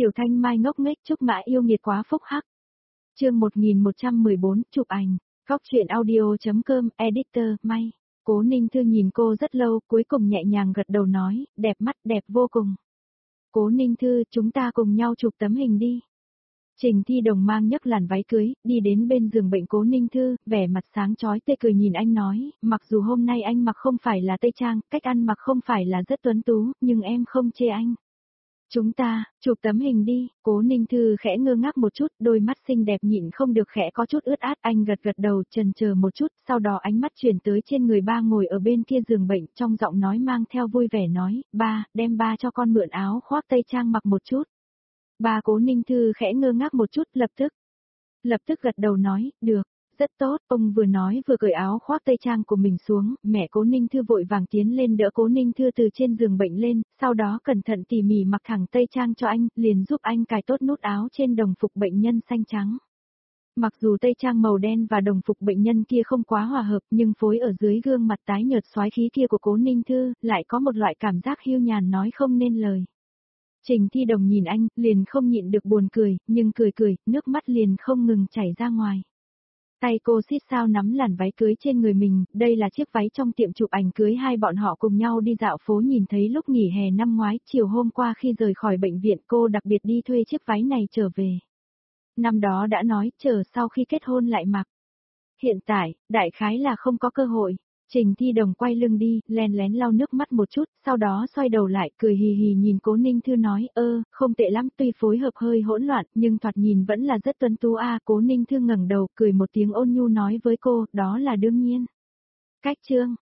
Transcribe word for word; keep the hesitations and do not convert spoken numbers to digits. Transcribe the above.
Tiểu Thanh Mai ngốc nghếch chúc mã yêu nghiệt quá phúc hắc. Chương một nghìn một trăm mười bốn, chụp ảnh. Góc truyện audio.com, editor, May. Cố Ninh Thư nhìn cô rất lâu, cuối cùng nhẹ nhàng gật đầu nói, đẹp mắt, đẹp vô cùng. Cố Ninh Thư, chúng ta cùng nhau chụp tấm hình đi. Trình Thi Đồng mang nhấc làn váy cưới, đi đến bên giường bệnh Cố Ninh Thư, vẻ mặt sáng chói tê cười nhìn anh nói, mặc dù hôm nay anh mặc không phải là tây trang, cách ăn mặc không phải là rất tuấn tú, nhưng em không chê anh. Chúng ta, chụp tấm hình đi, Cố Ninh Thư khẽ ngơ ngác một chút, đôi mắt xinh đẹp nhịn không được khẽ có chút ướt át, anh gật gật đầu chần chờ một chút, sau đó ánh mắt chuyển tới trên người ba ngồi ở bên kia giường bệnh, trong giọng nói mang theo vui vẻ nói, ba, đem ba cho con mượn áo khoác tây trang mặc một chút. Ba Cố Ninh Thư khẽ ngơ ngác một chút, lập tức, lập tức gật đầu nói, được. Rất tốt, ông vừa nói vừa cởi áo khoác tây trang của mình xuống, mẹ Cố Ninh Thư vội vàng tiến lên đỡ Cố Ninh Thư từ trên giường bệnh lên, sau đó cẩn thận tỉ mỉ mặc thẳng tây trang cho anh, liền giúp anh cài tốt nút áo trên đồng phục bệnh nhân xanh trắng. Mặc dù tây trang màu đen và đồng phục bệnh nhân kia không quá hòa hợp, nhưng phối ở dưới gương mặt tái nhợt soái khí kia của Cố Ninh Thư, lại có một loại cảm giác hiu nhàn nói không nên lời. Trình Thi Đồng nhìn anh, liền không nhịn được buồn cười, nhưng cười cười, nước mắt liền không ngừng chảy ra ngoài. Tay cô xít sao nắm làn váy cưới trên người mình, đây là chiếc váy trong tiệm chụp ảnh cưới hai bọn họ cùng nhau đi dạo phố nhìn thấy lúc nghỉ hè năm ngoái, chiều hôm qua khi rời khỏi bệnh viện cô đặc biệt đi thuê chiếc váy này trở về. Năm đó đã nói, chờ sau khi kết hôn lại mặc. Hiện tại, đại khái là không có cơ hội. Trình Thi Đồng quay lưng đi, lén lén lau nước mắt một chút, sau đó xoay đầu lại, cười hì hì nhìn Cố Ninh Thư nói, ơ, không tệ lắm, tuy phối hợp hơi hỗn loạn, nhưng thoạt nhìn vẫn là rất tuấn tú a. Cố Ninh Thư ngẩng đầu, cười một tiếng ôn nhu nói với cô, đó là đương nhiên. Cách chương,